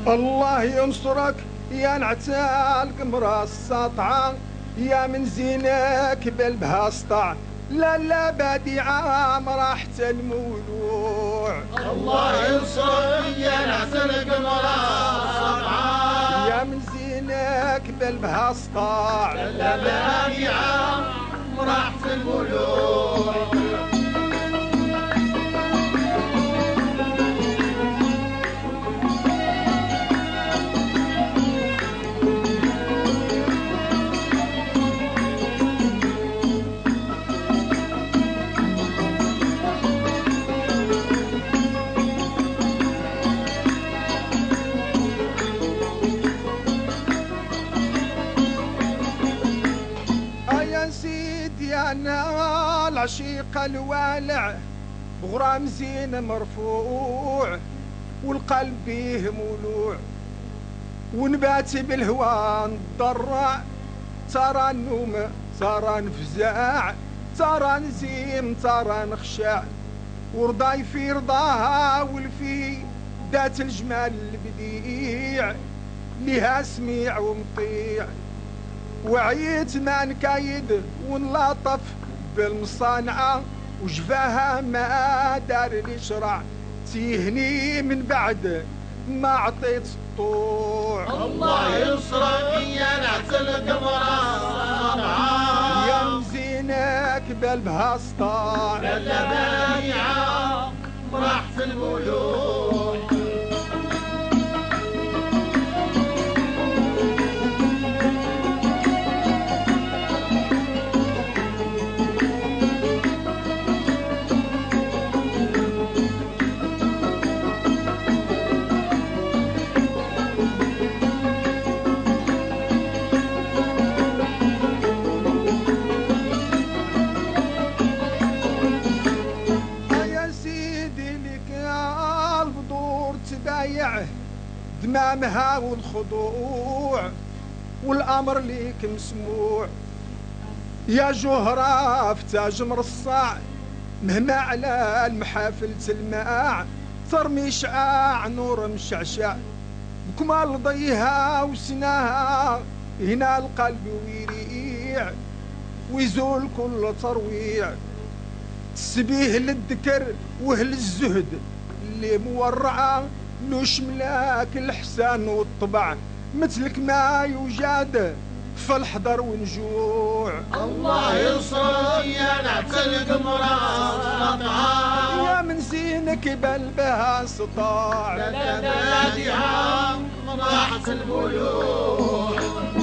الله ينصرك يا نعتال قمرة الساطعة، يا من زينك بلبها سطع، لا بادعة راحت المولوع. الله ينصرك يا نعتال قمرة الساطعة، يا من زينك بلبها سطع، لا بادعة راحت المولوع. أنا العشيق الوالع بغرام زين مرفوع، والقلب بيه مولوع، ونبات بالهوى نضرع، ترى النوم ترى نفزاع، ترى نزيم ترى نخشع، ورضاي في رضاها والفي ذات الجمال البديع، لها سميع ومطيع، وعيت ما نكايد ونلاطف بالمصانعة، وجفاها ما دار لي شرع، تيهني من بعد ما عطيت الطوع. الله ينصرك يا نعتال قمرة الساطعة، يا مزينك بلبها سطاع، لا بادعة راحت المولوع. دمامها والخضوع، والأمر ليك مسموع، يا جهرة في تاج مرصع، مهما على المحافل تلماع، ترمي شعاع نور مشعشع، بكمال ضيها وسناها هنا القلب ويريع، ويزول كل ترويع، تسبيه للذكر وهل الزهد اللي مورعه، لوش ملاك الحسان والطبع، مثلك ما يوجد في الحضر ونجوع. الله ينصرك يا نعتال قمرة الساطعة، يا من زينك بلبها سطاع، لا بادعة راحت المولوع.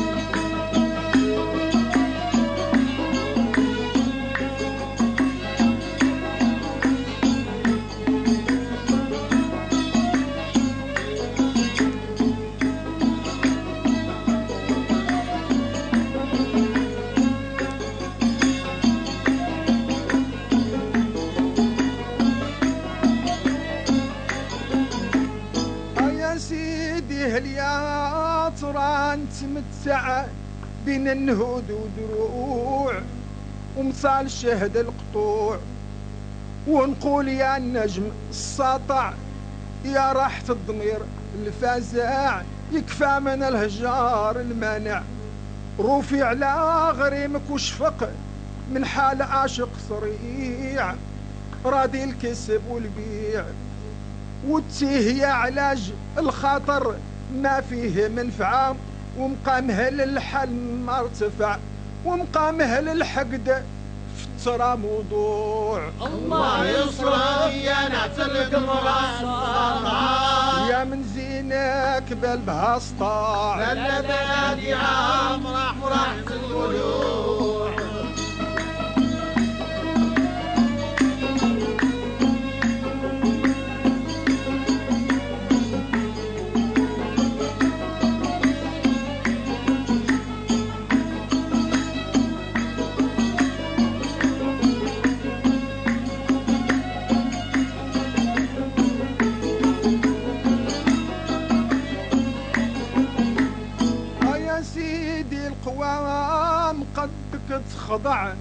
يا طران تمتع بين النهود ودروع، ومثال شهد القطوع، ونقول يا النجم الساطع، يا راحة الضمير الفزاع، يكفى من الهجار المانع، روفي على غريمك وشفق من حال عاشق صريع، راضي الكسب والبيع، وتيه يا علاج الخاطر ما فيه منفعة، ومقامهل الحل ما ارتفع، ومقامهل الحقد في الترى موضوع. الله ينصرك يا نعتال قمرة الساطعة، يا من زينك بلبها سطاع، لا بادعة راحت المولوع. القوام قدك تخضع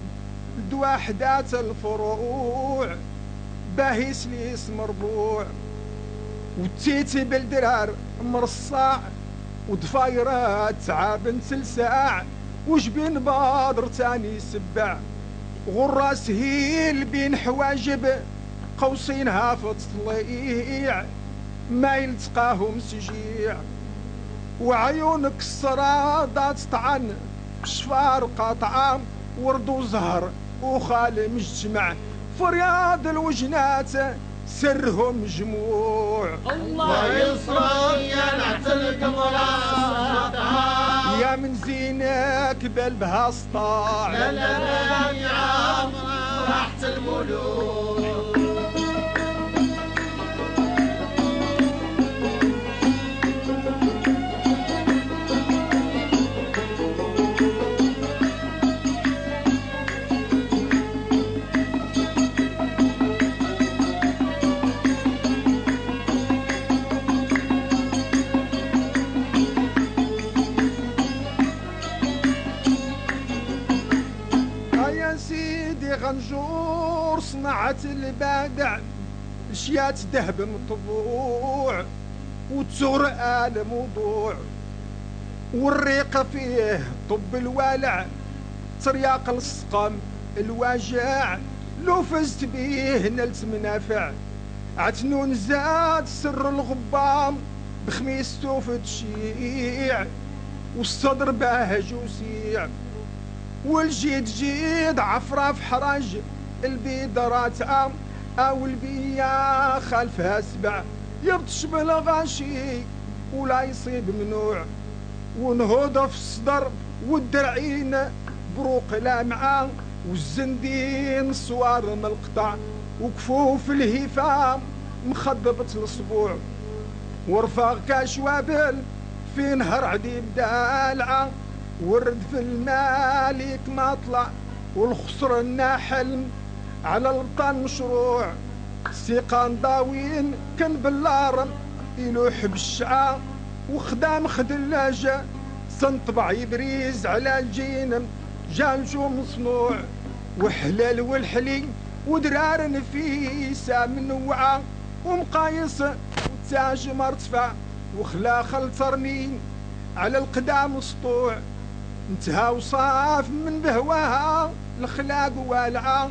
لدواحدات الفروع، باهي سليس مربوع، وتيتي بالدرار مرصاع وضفايرات تعاب تلساع وجبين بادر تاني سبع غراس هيل بين حواجب قوسينها في تطليع ما يلتقاهم سجيع وعيونك الصرادة تطعن شفار قاطعة ورد وزهر وخال مجتمع فرياض الوجنات سرهم جموع الله يصرف يا نعتلك مراسطها يا من زينك بلبها سطاع لا لا لا يا عم راحت الملوك غنجور صنعت البادع اشيات ذهب مطبوع وتزور آل موضوع والريقة فيه طب الوالع ترياق السقم الواجع لو فزت بيه نلت منافع عتنون زاد سر الغبام بخميس توفت شيع والصدر باهج وسيع والجيد جيد عفرة في حرج البيدرات او البيا خلفها سبع يبطش بالغاشي ولا يصيب منوع ونهوض في الصدر والدرعين بروق لامعة والزندين صوار من القطع وكفوف الهفام مخضبة الاسبوع ورفاق كاشوابل في نهر عديم دالعة ورد في المالك ما طلع والخسر حلم على البطن مشروع سيقان ضاوين كان باللارم يلوح بالشعا وخدام خدلاجة سنطبع يبريز على الجين جانجو مصنوع وحلال والحلي ودرار نفيسة منوعة ومقايس وتاج مرتفع وخلاخل ترمين على القدام سطوع انتهى وصاف من بهواها الخلاق والعا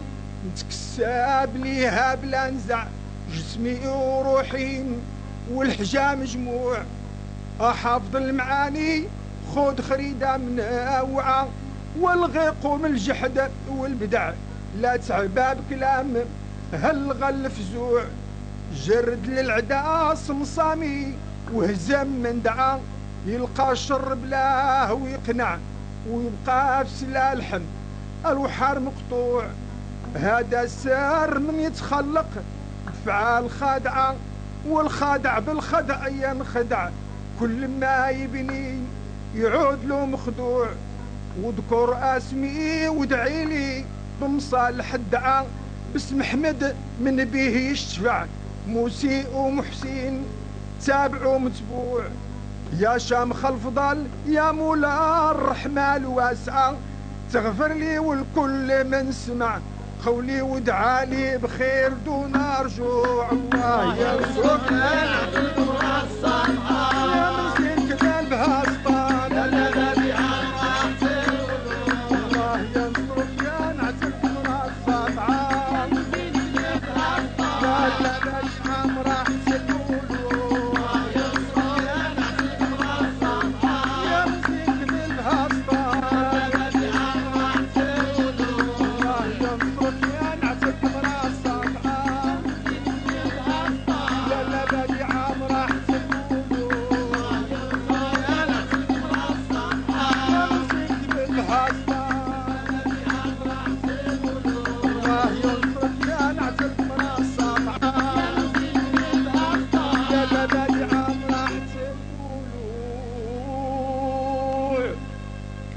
نتكساب ليها بلا نزع جسمي وروحي والحجا مجموع احافظ المعاني خود خريدة منوعة والغيق من الجحد والبدع لا تعباب كلام هالغل فزوع جرد للعدا صمصامي وهزم من دعا يلقى الشر بلاه ويقنع ويبقى في سلالحم الوحار مقطوع هذا السر من يتخلق فعال خادعة والخادع بالخدع ينخدع كل ما يبني يعود له مخدوع واذكر اسمي وادعي لي بمصالح الدعاء باسم احمد من بيه يشفع مسيء ومحسين تابع ومتبوع يا شامخ الفضل يا مولا الرحمة الواسعة تغفر لي والكل من سمع قولي ودعالي بخير دون رجوع الله يرزقنا